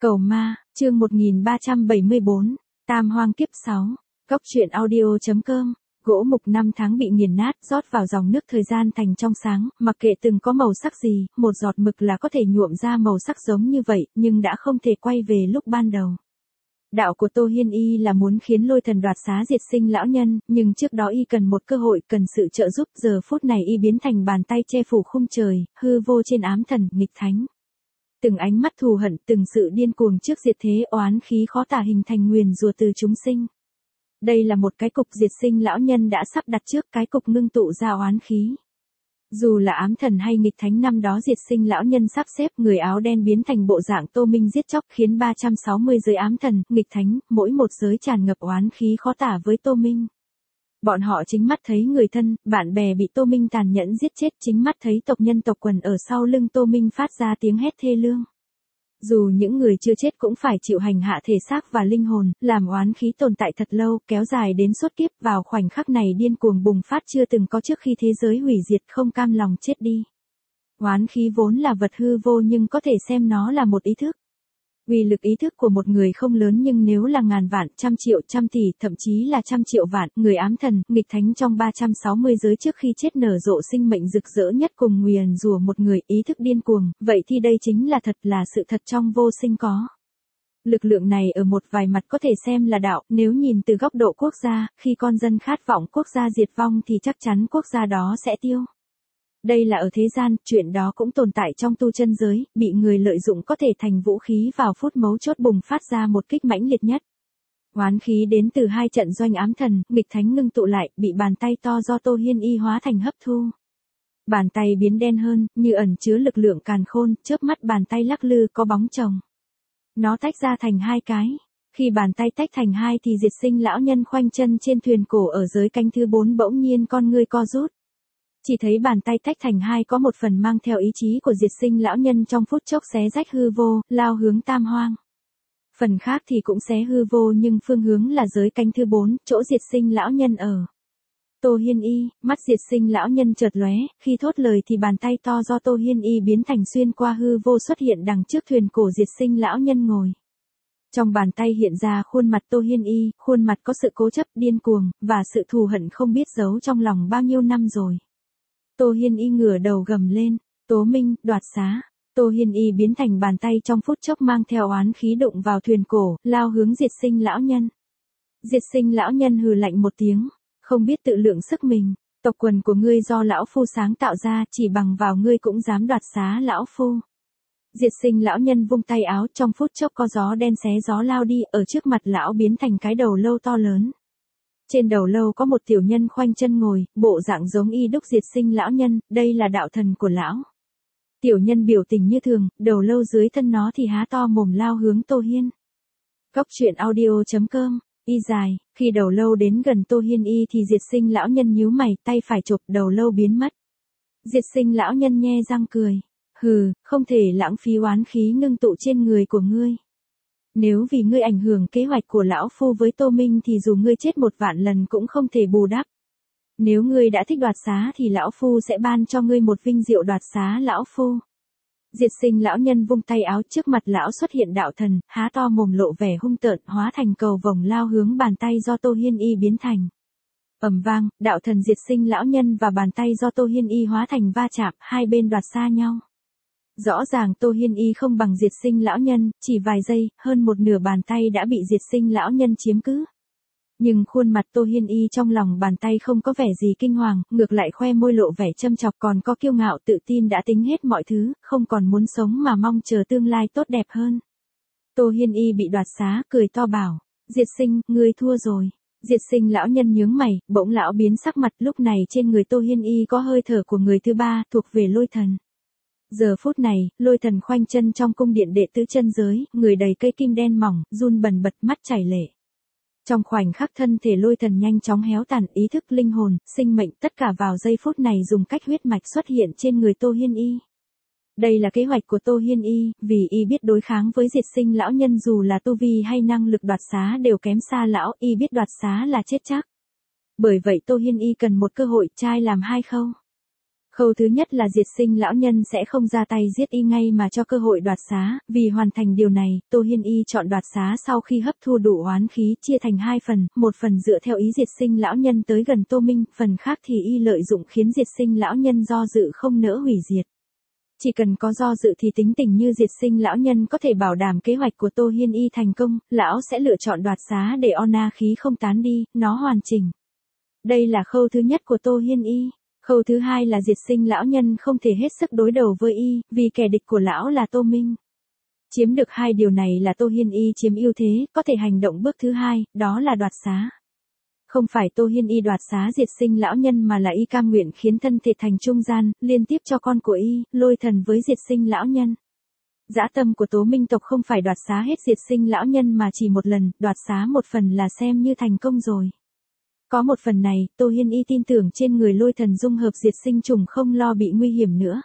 Cầu ma, chương 1374, Tam Hoang Kiếp 6, Cốc truyện audio.com. Gỗ mục 5 tháng bị nghiền nát, rót vào dòng nước thời gian thành trong sáng, mặc kệ từng có màu sắc gì, một giọt mực là có thể nhuộm ra màu sắc giống như vậy, nhưng đã không thể quay về lúc ban đầu. Đạo của Tô Hiên Y là muốn khiến Lôi Thần đoạt xá diệt sinh lão nhân, nhưng trước đó y cần một cơ hội, cần sự trợ giúp, giờ phút này y biến thành bàn tay che phủ khung trời, hư vô trên ám thần, nghịch thánh. Từng ánh mắt thù hận, từng sự điên cuồng trước diệt thế, oán khí khó tả hình thành nguyền rủa từ chúng sinh. Đây là một cái cục diệt sinh lão nhân đã sắp đặt trước, cái cục ngưng tụ ra oán khí. Dù là ám thần hay nghịch thánh năm đó diệt sinh lão nhân sắp xếp, người áo đen biến thành bộ dạng Tô Minh giết chóc, khiến 360 giới ám thần, nghịch thánh, mỗi một giới tràn ngập oán khí khó tả với Tô Minh. Bọn họ chính mắt thấy người thân, bạn bè bị Tô Minh tàn nhẫn giết chết, chính mắt thấy tộc nhân tộc quần ở sau lưng Tô Minh phát ra tiếng hét thê lương. Dù những người chưa chết cũng phải chịu hành hạ thể xác và linh hồn, làm oán khí tồn tại thật lâu, kéo dài đến suốt kiếp, vào khoảnh khắc này điên cuồng bùng phát chưa từng có trước khi thế giới hủy diệt, không cam lòng chết đi. Oán khí vốn là vật hư vô nhưng có thể xem nó là một ý thức. Uy lực ý thức của một người không lớn, nhưng nếu là ngàn vạn, trăm triệu, trăm tỷ, thậm chí là trăm triệu vạn, người ám thần, nghịch thánh trong 360 giới trước khi chết nở rộ sinh mệnh rực rỡ nhất cùng nguyền rủa một người, ý thức điên cuồng, vậy thì đây chính là thật, là sự thật trong vô sinh có. Lực lượng này ở một vài mặt có thể xem là đạo, nếu nhìn từ góc độ quốc gia, khi con dân khát vọng quốc gia diệt vong thì chắc chắn quốc gia đó sẽ tiêu. Đây là ở thế gian, chuyện đó cũng tồn tại trong tu chân giới, bị người lợi dụng có thể thành vũ khí, vào phút mấu chốt bùng phát ra một kích mãnh liệt nhất. Oán khí đến từ hai trận doanh ám thần, nghịch thánh ngưng tụ lại, bị bàn tay to do Tô Hiên Y hóa thành hấp thu. Bàn tay biến đen hơn, như ẩn chứa lực lượng càn khôn, chớp mắt bàn tay lắc lư có bóng chồng. Nó tách ra thành hai cái. Khi bàn tay tách thành hai thì diệt sinh lão nhân khoanh chân trên thuyền cổ ở giới canh thứ 4 bỗng nhiên con ngươi co rút. Chỉ thấy bàn tay tách thành hai có một phần mang theo ý chí của diệt sinh lão nhân, trong phút chốc xé rách hư vô, lao hướng Tam Hoang. Phần khác thì cũng xé hư vô nhưng phương hướng là giới canh thứ 4, chỗ diệt sinh lão nhân ở. Tô Hiên Y, mắt diệt sinh lão nhân chợt lóe, khi thốt lời thì bàn tay to do Tô Hiên Y biến thành xuyên qua hư vô xuất hiện đằng trước thuyền cổ diệt sinh lão nhân ngồi. Trong bàn tay hiện ra khuôn mặt Tô Hiên Y, khuôn mặt có sự cố chấp, điên cuồng, và sự thù hận không biết giấu trong lòng bao nhiêu năm rồi. Tô Hiên Y ngửa đầu gầm lên, Tố Minh, đoạt xá. Tô Hiên Y biến thành bàn tay trong phút chốc mang theo oán khí đụng vào thuyền cổ, lao hướng diệt sinh lão nhân. Diệt sinh lão nhân hừ lạnh một tiếng, không biết tự lượng sức mình, tộc quần của ngươi do lão phu sáng tạo ra, chỉ bằng vào ngươi cũng dám đoạt xá lão phu. Diệt sinh lão nhân vung tay áo, trong phút chốc có gió đen xé gió lao đi, ở trước mặt lão biến thành cái đầu lâu to lớn. Trên đầu lâu có một tiểu nhân khoanh chân ngồi, bộ dạng giống y đúc diệt sinh lão nhân, đây là đạo thần của lão. Tiểu nhân biểu tình như thường, đầu lâu dưới thân nó thì há to mồm lao hướng Tô Hiên. Cốc truyện audio.com, y dài, khi đầu lâu đến gần Tô Hiên Y thì diệt sinh lão nhân nhíu mày, tay phải chộp đầu lâu biến mất. Diệt sinh lão nhân nhe răng cười, hừ, không thể lãng phí oán khí ngưng tụ trên người của ngươi. Nếu vì ngươi ảnh hưởng kế hoạch của lão phu với Tô Minh thì dù ngươi chết 1 vạn lần cũng không thể bù đắp. Nếu ngươi đã thích đoạt xá thì lão phu sẽ ban cho ngươi một vinh diệu đoạt xá lão phu. Diệt sinh lão nhân vung tay áo, trước mặt lão xuất hiện đạo thần, há to mồm lộ vẻ hung tợn, hóa thành cầu vồng lao hướng bàn tay do Tô Hiên Y biến thành. Ầm vang, đạo thần diệt sinh lão nhân và bàn tay do Tô Hiên Y hóa thành va chạm, hai bên đoạt xa nhau. Rõ ràng Tô Hiên Y không bằng diệt sinh lão nhân, chỉ vài giây, hơn một nửa bàn tay đã bị diệt sinh lão nhân chiếm cứ. Nhưng khuôn mặt Tô Hiên Y trong lòng bàn tay không có vẻ gì kinh hoàng, ngược lại khoe môi lộ vẻ châm chọc, còn có kiêu ngạo tự tin, đã tính hết mọi thứ, không còn muốn sống mà mong chờ tương lai tốt đẹp hơn. Tô Hiên Y bị đoạt xá, cười to bảo, diệt sinh, ngươi thua rồi. Diệt sinh lão nhân nhướng mày, bỗng lão biến sắc mặt, lúc này trên người Tô Hiên Y có hơi thở của người thứ ba, thuộc về Lôi Thần. Giờ phút này, Lôi Thần khoanh chân trong cung điện đệ tứ chân giới, người đầy cây kim đen mỏng, run bần bật, mắt chảy lệ. Trong khoảnh khắc thân thể Lôi Thần nhanh chóng héo tàn, ý thức, linh hồn, sinh mệnh, tất cả vào giây phút này dùng cách huyết mạch xuất hiện trên người Tô Hiên Y. Đây là kế hoạch của Tô Hiên Y, vì y biết đối kháng với diệt sinh lão nhân dù là tu vi hay năng lực đoạt xá đều kém xa lão, y biết đoạt xá là chết chắc. Bởi vậy Tô Hiên Y cần một cơ hội, trai làm hai khâu. Khâu thứ nhất là diệt sinh lão nhân sẽ không ra tay giết y ngay mà cho cơ hội đoạt xá, vì hoàn thành điều này, Tô Hiên Y chọn đoạt xá sau khi hấp thu đủ oán khí chia thành hai phần, một phần dựa theo ý diệt sinh lão nhân tới gần Tô Minh, phần khác thì y lợi dụng khiến diệt sinh lão nhân do dự không nỡ hủy diệt. Chỉ cần có do dự thì tính tình như diệt sinh lão nhân có thể bảo đảm kế hoạch của Tô Hiên Y thành công, lão sẽ lựa chọn đoạt xá để oan khí không tán đi, nó hoàn chỉnh. Đây là khâu thứ nhất của Tô Hiên Y. Khâu thứ hai là diệt sinh lão nhân không thể hết sức đối đầu với y, vì kẻ địch của lão là Tô Minh. Chiếm được hai điều này là Tô Hiên Y chiếm ưu thế, có thể hành động bước thứ hai, đó là đoạt xá. Không phải Tô Hiên Y đoạt xá diệt sinh lão nhân mà là y cam nguyện khiến thân thể thành trung gian, liên tiếp cho con của y, lôi thần với diệt sinh lão nhân. Dã tâm của Tố Minh tộc không phải đoạt xá hết diệt sinh lão nhân mà chỉ một lần, đoạt xá một phần là xem như thành công rồi. Có một phần này, Tô Hiên Y tin tưởng trên người lôi thần dung hợp diệt sinh trùng không lo bị nguy hiểm nữa.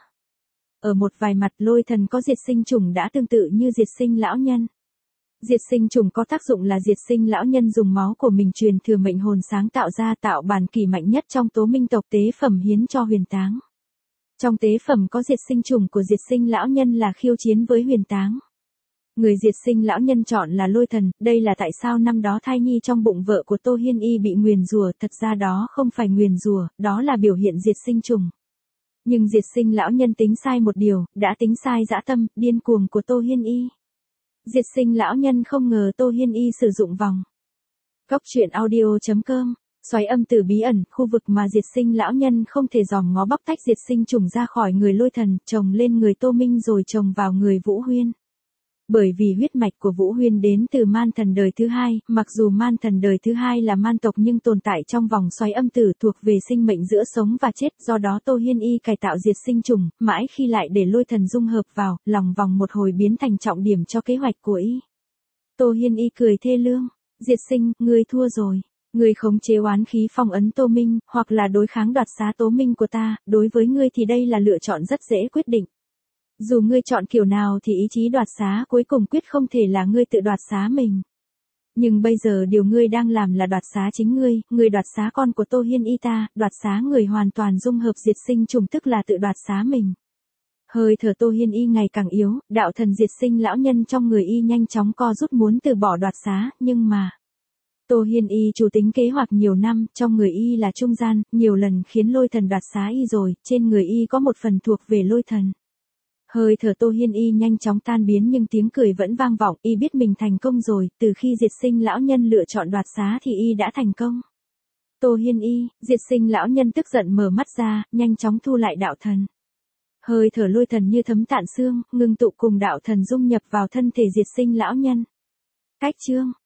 Ở một vài mặt lôi thần có diệt sinh trùng đã tương tự như diệt sinh lão nhân. Diệt sinh trùng có tác dụng là diệt sinh lão nhân dùng máu của mình truyền thừa mệnh hồn sáng tạo ra tạo bản kỳ mạnh nhất trong Tố Minh tộc tế phẩm hiến cho huyền táng. Trong tế phẩm có diệt sinh trùng của diệt sinh lão nhân là khiêu chiến với huyền táng. Người diệt sinh lão nhân chọn là lôi thần, đây là tại sao năm đó thai nhi trong bụng vợ của Tô Hiên Y bị nguyền rủa, thật ra đó không phải nguyền rủa, đó là biểu hiện diệt sinh trùng. Nhưng diệt sinh lão nhân tính sai một điều, đã tính sai dã tâm, điên cuồng của Tô Hiên Y. Diệt sinh lão nhân không ngờ Tô Hiên Y sử dụng vòng. Góc truyện audio.com, xoáy âm tử bí ẩn, khu vực mà diệt sinh lão nhân không thể dòm ngó bóc tách diệt sinh trùng ra khỏi người lôi thần, trồng lên người Tô Minh rồi trồng vào người Vũ Huyên. Bởi vì huyết mạch của Vũ Huyên đến từ man thần đời thứ hai, mặc dù man thần đời thứ hai là man tộc nhưng tồn tại trong vòng xoáy âm tử thuộc về sinh mệnh giữa sống và chết, do đó Tô Hiên Y cải tạo diệt sinh trùng, mãi khi lại để lôi thần dung hợp vào, lòng vòng một hồi biến thành trọng điểm cho kế hoạch của y. Tô Hiên Y cười thê lương, diệt sinh, ngươi thua rồi. Ngươi khống chế oán khí phong ấn Tô Minh, hoặc là đối kháng đoạt xá Tố Minh của ta, đối với ngươi thì đây là lựa chọn rất dễ quyết định. Dù ngươi chọn kiểu nào thì ý chí đoạt xá cuối cùng quyết không thể là ngươi tự đoạt xá mình. Nhưng bây giờ điều ngươi đang làm là đoạt xá chính ngươi đoạt xá con của Tô Hiên Y ta, đoạt xá người hoàn toàn dung hợp diệt sinh trùng tức là tự đoạt xá mình. Hơi thở Tô Hiên Y ngày càng yếu, đạo thần diệt sinh lão nhân trong người y nhanh chóng co rút muốn từ bỏ đoạt xá, nhưng mà... Tô Hiên Y chủ tính kế hoạch nhiều năm, trong người y là trung gian, nhiều lần khiến lôi thần đoạt xá y rồi, trên người y có một phần thuộc về lôi thần. Hơi thở Tô Hiên Y nhanh chóng tan biến nhưng tiếng cười vẫn vang vọng, y biết mình thành công rồi, từ khi diệt sinh lão nhân lựa chọn đoạt xá thì y đã thành công. Tô Hiên Y, diệt sinh lão nhân tức giận mở mắt ra, nhanh chóng thu lại đạo thần. Hơi thở lôi thần như thấm tạn xương, ngưng tụ cùng đạo thần dung nhập vào thân thể diệt sinh lão nhân. Cách chương